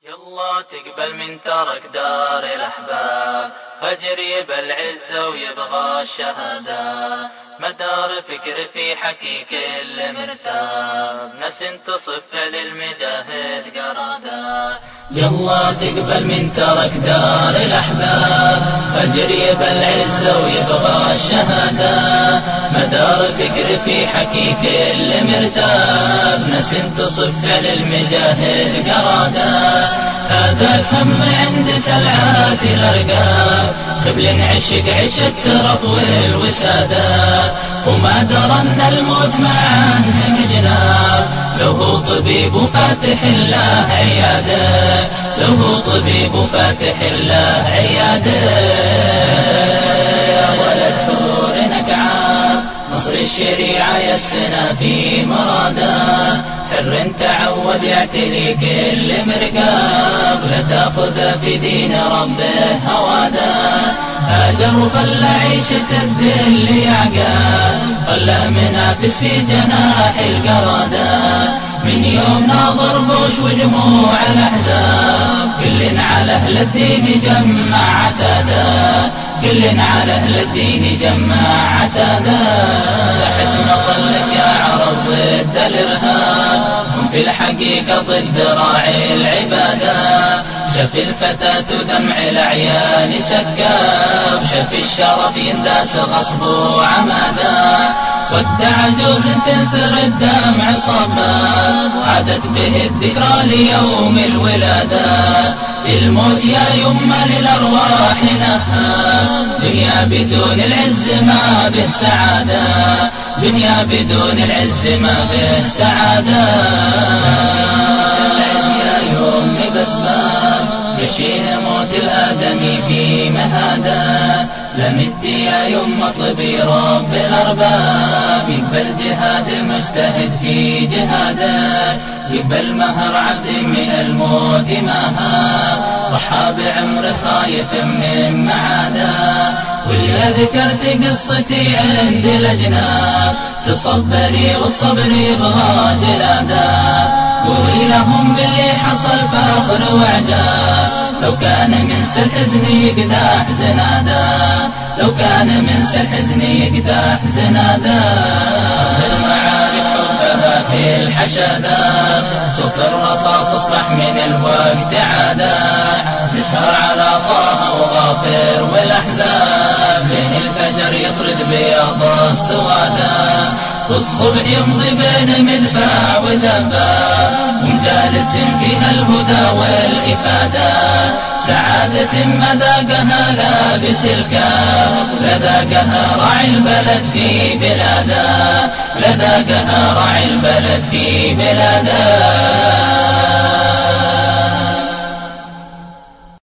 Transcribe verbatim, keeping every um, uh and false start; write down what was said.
يلا تقبل من ترك دار الأحباب، فجر يبى العزة ويبغى الشهادة، مدار فكر في حكي كل مرتاب، ناس تصف فعل المجاهد قرادا. يلا تقبل من ترك دار الأحباب، فجر يبى العزة ويبغى الشهادة، مدار فكر في حكي كل مرتاب، ناس تصف فعل المجاهد قرادا. هذا هم عند تلعات الأرقام، خبل عشق عش الترف والوسادة، وما درى أن الموت ما عنه مجناب، له طبيب وفاتح الله عياده، له طبيب وفاتح الله عياده. يا ولد حور نكعاب، نصر الشريعة يسنا في مراده، حر تعود يعتلي كل مرقاب، لا تاخذ في دين ربه هواده. هاجر وخلى عيشة الذل يعقاب، خلى منافس في جناح القرادة، من يوم ناظر بوش وجموع الأحزاب، كل على أهل الدين جمع عتادا، كل على أهل الدين جمع عتادا. تحت مظلة يا عرب ضد الإرهاب، هم في الحقيقة ضد راعي العبادة، شف الفتاة دمع الأعيان سكاب، شف الشرف ينداس غصب وعمادا، ودع جوز تنثر الدمع صباب، عادت به الذكرى ليوم الولادة، الموت يا يما للأرواح نهاب، دنيا بدون العز ما به سعادة، دنيا بدون العز ما به سعادة. العز يا يمي بسباب، يشين موت الآدمي في مهادا، لمت يا يم اطلبي رب الأرباب، يقبل جهاد المجتهد في جهاده، يقبل مهر عبد من الموت مهاب، ضحى بعمر خايف من معاده، واللي ذكرت قصتي عند الأجناب، تصبري والصبر يبغى جلاده، قولي لهم باللي حصل فاخر واعجاب، لو كان من سل حزني يقداح زنادا، لو كان من سل حزني يقداح زنادا. المعارك حبها في الحشادات، صوت الرصاص اصبح من الوقت عادا، نسهر على طه وغافر والأحزاب، زين الفجر يطرد بياضه سوادا، والصبح يمضي بين مدفع وذباب، ومجالس فيها الهدى والإفادة، سعادة ما ذاقها لابس الكاب، لذاقها راعي البلد في بلاده، لذاقها راعي البلد في بلاده.